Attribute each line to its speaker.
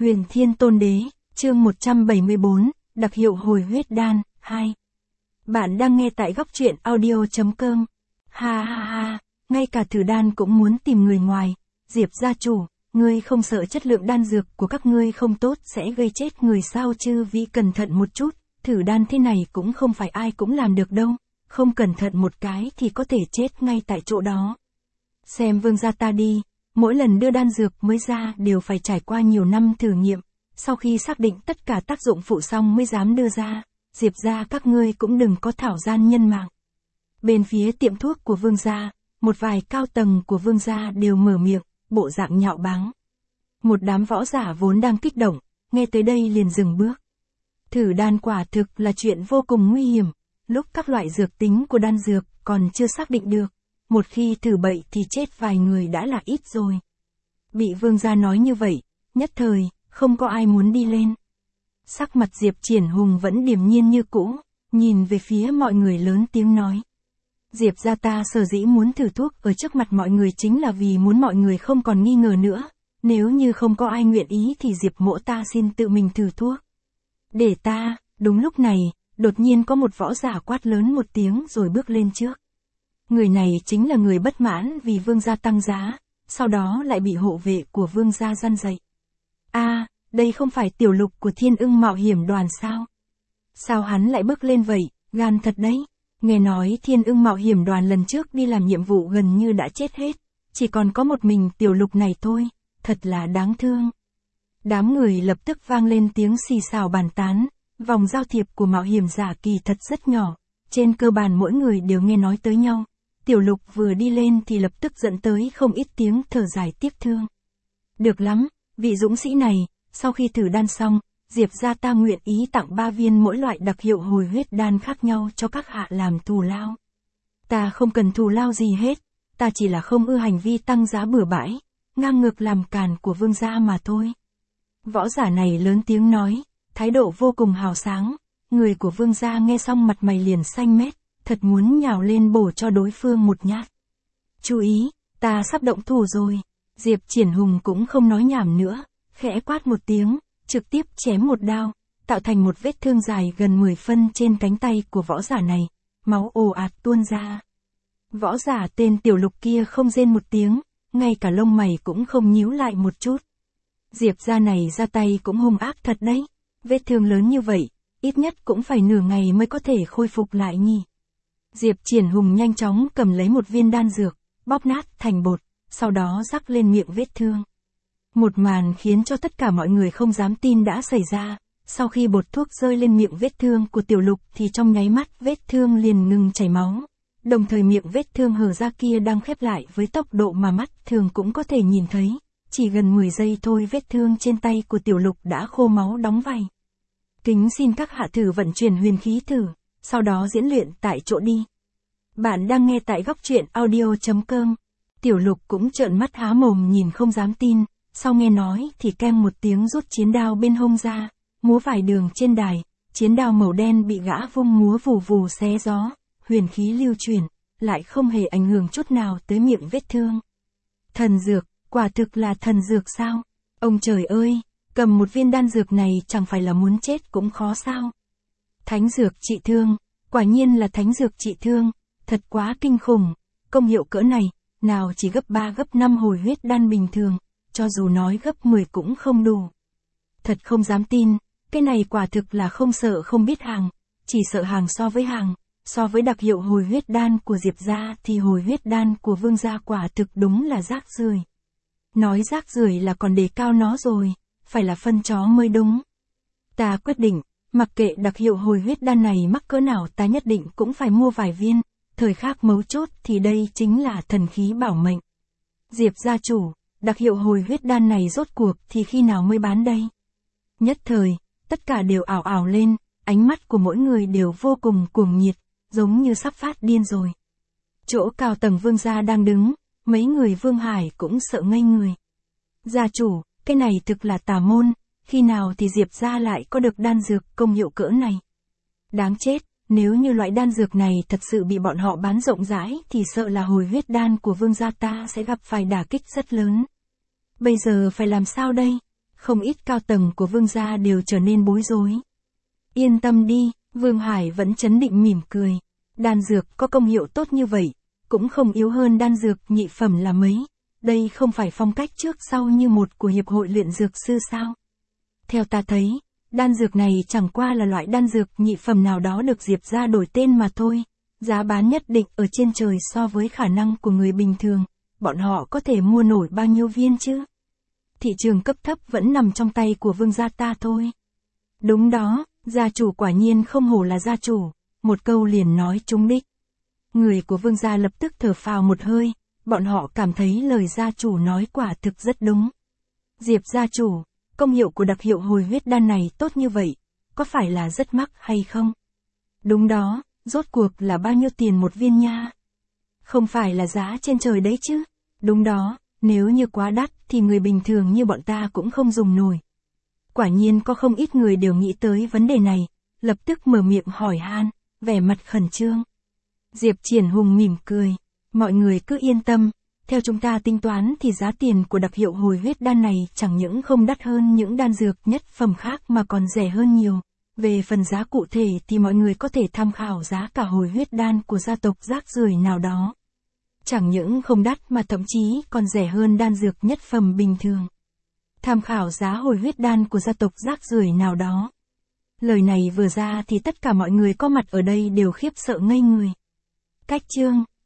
Speaker 1: Huyền Thiên Tôn Đế, chương 174, đặc hiệu hồi huyết đan, 2. Bạn đang nghe tại góc truyện audio.com. Ha ha ha, ngay cả thử đan cũng muốn tìm người ngoài. Diệp gia chủ, ngươi không sợ chất lượng đan dược của các ngươi không tốt sẽ gây chết người sao chứ? Vì cẩn thận một chút, thử đan thế này cũng không phải ai cũng làm được đâu. Không cẩn thận một cái thì có thể chết ngay tại chỗ đó. Xem vương gia ta đi, mỗi lần đưa đan dược mới ra đều phải trải qua nhiều năm thử nghiệm, sau khi xác định tất cả tác dụng phụ xong mới dám đưa ra. Diệp gia các ngươi cũng đừng có thảo gian nhân mạng. Bên phía tiệm thuốc của vương gia, một vài cao tầng của vương gia đều mở miệng, bộ dạng nhạo báng. Một đám võ giả vốn đang kích động, nghe tới đây liền dừng bước. Thử đan quả thực là chuyện vô cùng nguy hiểm, lúc các loại dược tính của đan dược còn chưa xác định được. Một khi thử bậy thì chết vài người đã là ít rồi. Bị vương gia nói như vậy, nhất thời, không có ai muốn đi lên. Sắc mặt Diệp Triển Hùng vẫn điềm nhiên như cũ, nhìn về phía mọi người lớn tiếng nói. Diệp gia ta sở dĩ muốn thử thuốc ở trước mặt mọi người chính là vì muốn mọi người không còn nghi ngờ nữa. Nếu như không có ai nguyện ý thì Diệp mỗ ta xin tự mình thử thuốc. Để ta, đúng lúc này, đột nhiên có một võ giả quát lớn một tiếng rồi bước lên trước. Người này chính là người bất mãn vì vương gia tăng giá, sau đó lại bị hộ vệ của vương gia răn dạy. Đây không phải tiểu lục của Thiên Ưng Mạo Hiểm Đoàn sao? Sao hắn lại bước lên vậy, gan thật đấy. Nghe nói Thiên Ưng Mạo Hiểm Đoàn lần trước đi làm nhiệm vụ gần như đã chết hết, chỉ còn có một mình tiểu lục này thôi, thật là đáng thương. Đám người lập tức vang lên tiếng xì xào bàn tán, vòng giao thiệp của mạo hiểm giả kỳ thật rất nhỏ, trên cơ bản mỗi người đều nghe nói tới nhau. Tiểu lục vừa đi lên thì lập tức dẫn tới không ít tiếng thở dài tiếc thương. Được lắm, vị dũng sĩ này, sau khi thử đan xong, Diệp gia ta nguyện ý tặng 3 viên mỗi loại đặc hiệu hồi huyết đan khác nhau cho các hạ làm thù lao. Ta không cần thù lao gì hết, ta chỉ là không ưa hành vi tăng giá bừa bãi, ngang ngược làm càn của vương gia mà thôi. Võ giả này lớn tiếng nói, thái độ vô cùng hào sáng, người của vương gia nghe xong mặt mày liền xanh mét, thật muốn nhào lên bổ cho đối phương một nhát. Chú ý, ta sắp động thủ rồi. Diệp Triển Hùng cũng không nói nhảm nữa, khẽ quát một tiếng, trực tiếp chém một đao, tạo thành một vết thương dài gần 10 phân trên cánh tay của võ giả này, máu ồ ạt tuôn ra. Võ giả tên tiểu lục kia không rên một tiếng, ngay cả lông mày cũng không nhíu lại một chút. Diệp gia này ra tay cũng hung ác thật đấy, vết thương lớn như vậy, ít nhất cũng phải nửa ngày mới có thể khôi phục lại nhỉ. Diệp Triển Hùng nhanh chóng cầm lấy một viên đan dược, bóp nát thành bột, sau đó rắc lên miệng vết thương. Một màn khiến cho tất cả mọi người không dám tin đã xảy ra, sau khi bột thuốc rơi lên miệng vết thương của tiểu lục thì trong nháy mắt vết thương liền ngừng chảy máu. Đồng thời miệng vết thương hở ra kia đang khép lại với tốc độ mà mắt thường cũng có thể nhìn thấy, chỉ gần 10 giây thôi vết thương trên tay của tiểu lục đã khô máu đóng vảy. Kính xin các hạ thử vận chuyển huyền khí thử, sau đó diễn luyện tại chỗ đi. Bạn đang nghe tại góc truyện audio.com. Tiểu lục cũng trợn mắt há mồm nhìn không dám tin, sau nghe nói thì keng một tiếng rút chiến đao bên hông ra, múa vài đường trên đài, chiến đao màu đen bị gã vung múa vù vù xé gió, huyền khí lưu chuyển, lại không hề ảnh hưởng chút nào tới miệng vết thương. Thần dược, quả thực là thần dược sao? Ông trời ơi, cầm một viên đan dược này chẳng phải là muốn chết cũng khó sao? Thánh dược trị thương, quả nhiên là thánh dược trị thương, thật quá kinh khủng, công hiệu cỡ này, nào chỉ gấp 3 gấp 5 hồi huyết đan bình thường, cho dù nói gấp 10 cũng không đủ. Thật không dám tin, cái này quả thực là không sợ không biết hàng, chỉ sợ hàng so với hàng, so với đặc hiệu hồi huyết đan của Diệp gia thì hồi huyết đan của vương gia quả thực đúng là rác rưởi. Nói rác rưởi là còn đề cao nó rồi, phải là phân chó mới đúng. Ta quyết định, mặc kệ đặc hiệu hồi huyết đan này mắc cỡ nào ta nhất định cũng phải mua vài viên, thời khắc mấu chốt thì đây chính là thần khí bảo mệnh. Diệp gia chủ, đặc hiệu hồi huyết đan này rốt cuộc thì khi nào mới bán đây? Nhất thời, tất cả đều ảo ảo lên, ánh mắt của mỗi người đều vô cùng cuồng nhiệt, giống như sắp phát điên rồi. Chỗ cao tầng vương gia đang đứng, mấy người Vương Hải cũng sợ ngây người. Gia chủ, cái này thực là tà môn, khi nào thì Diệp gia lại có được đan dược công hiệu cỡ này? Đáng chết, nếu như loại đan dược này thật sự bị bọn họ bán rộng rãi thì sợ là hồi huyết đan của vương gia ta sẽ gặp phải đả kích rất lớn. Bây giờ phải làm sao đây? không ít cao tầng của Vương gia đều trở nên bối rối. Yên tâm đi, Vương Hải vẫn trấn định mỉm cười. Đan dược có công hiệu tốt như vậy, cũng không yếu hơn đan dược nhị phẩm là mấy. Đây không phải phong cách trước sau như một của Hiệp hội luyện dược sư sao? Theo ta thấy, đan dược này chẳng qua là loại đan dược nhị phẩm nào đó được Diệp gia đổi tên mà thôi. Giá bán nhất định ở trên trời so với khả năng của người bình thường. Bọn họ có thể mua nổi bao nhiêu viên chứ? Thị trường cấp thấp vẫn nằm trong tay của Vương gia ta thôi. Đúng đó, gia chủ quả nhiên không hổ là gia chủ. Một câu liền nói trúng đích. Người của Vương gia lập tức thở phào một hơi. Bọn họ cảm thấy lời gia chủ nói quả thực rất đúng. Diệp gia chủ, công hiệu của đặc hiệu hồi huyết đan này tốt như vậy, có phải là rất mắc hay không? Đúng đó, rốt cuộc là bao nhiêu tiền một viên nha? Không phải là giá trên trời đấy chứ? Đúng đó, nếu như quá đắt thì người bình thường như bọn ta cũng không dùng nổi. Quả nhiên có không ít người đều nghĩ tới vấn đề này, lập tức mở miệng hỏi han, vẻ mặt khẩn trương. Diệp Triển Hùng mỉm cười, mọi người cứ yên tâm, theo chúng ta tính toán thì giá tiền của đặc hiệu hồi huyết đan này chẳng những không đắt hơn những đan dược nhất phẩm khác mà còn rẻ hơn nhiều. Về phần giá cụ thể thì mọi người có thể tham khảo giá cả hồi huyết đan của gia tộc rác rưởi nào đó. Chẳng những không đắt mà thậm chí còn rẻ hơn đan dược nhất phẩm bình thường. Tham khảo giá hồi huyết đan của gia tộc rác rưởi nào đó. Lời này vừa ra thì tất cả mọi người có mặt ở đây đều khiếp sợ ngây người. Cách chương